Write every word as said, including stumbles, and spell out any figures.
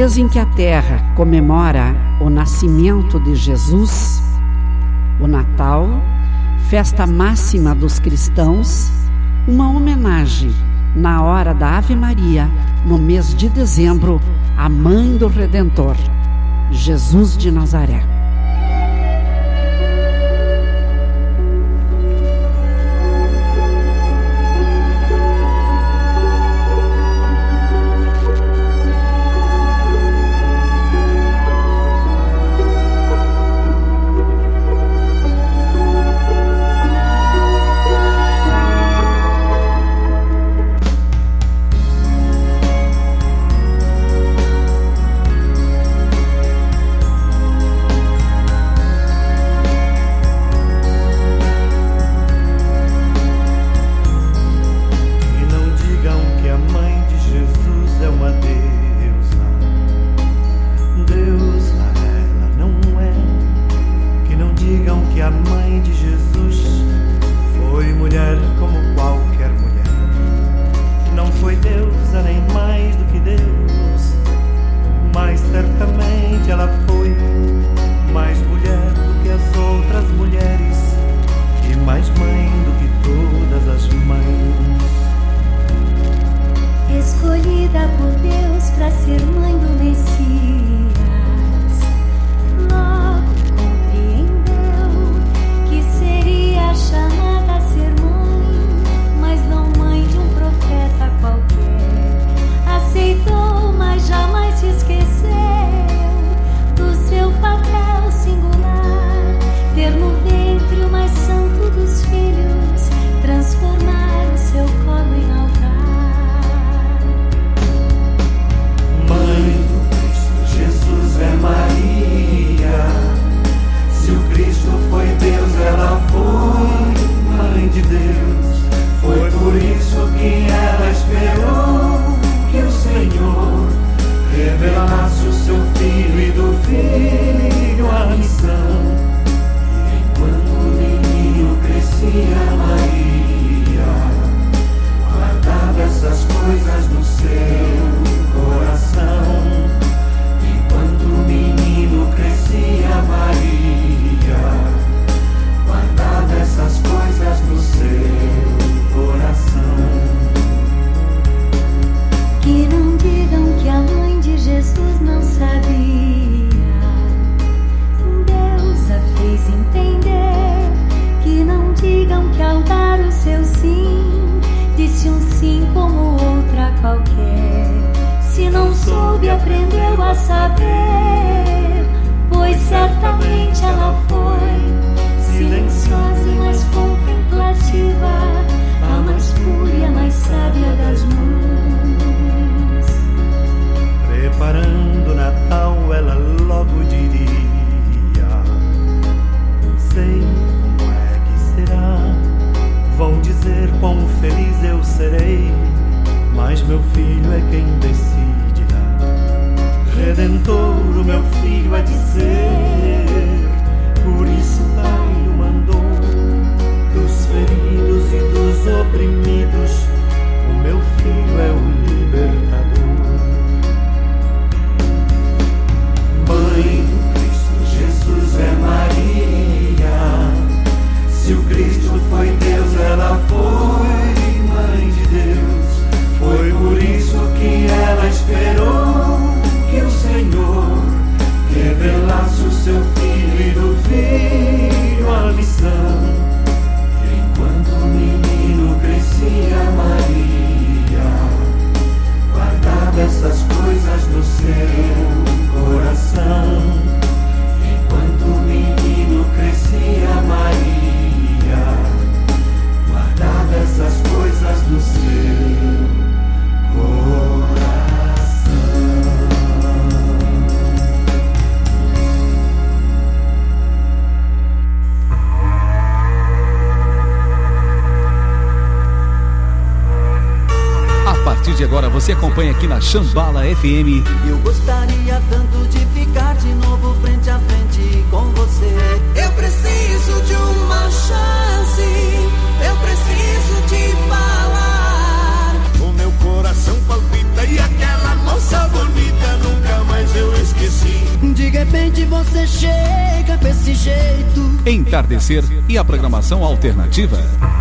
mês em que a terra comemora o nascimento de Jesus, o Natal, festa máxima dos cristãos, uma homenagem na hora da Ave Maria, no mês de dezembro, à Mãe do Redentor, Jesus de Nazaré. Você acompanha aqui na Shambhala F M. Eu gostaria tanto de ficar de novo frente a frente com você. Eu preciso de uma chance, eu preciso te falar. O meu coração palpita e aquela moça bonita nunca mais você chega desse jeito. Entardecer e a programação alternativa.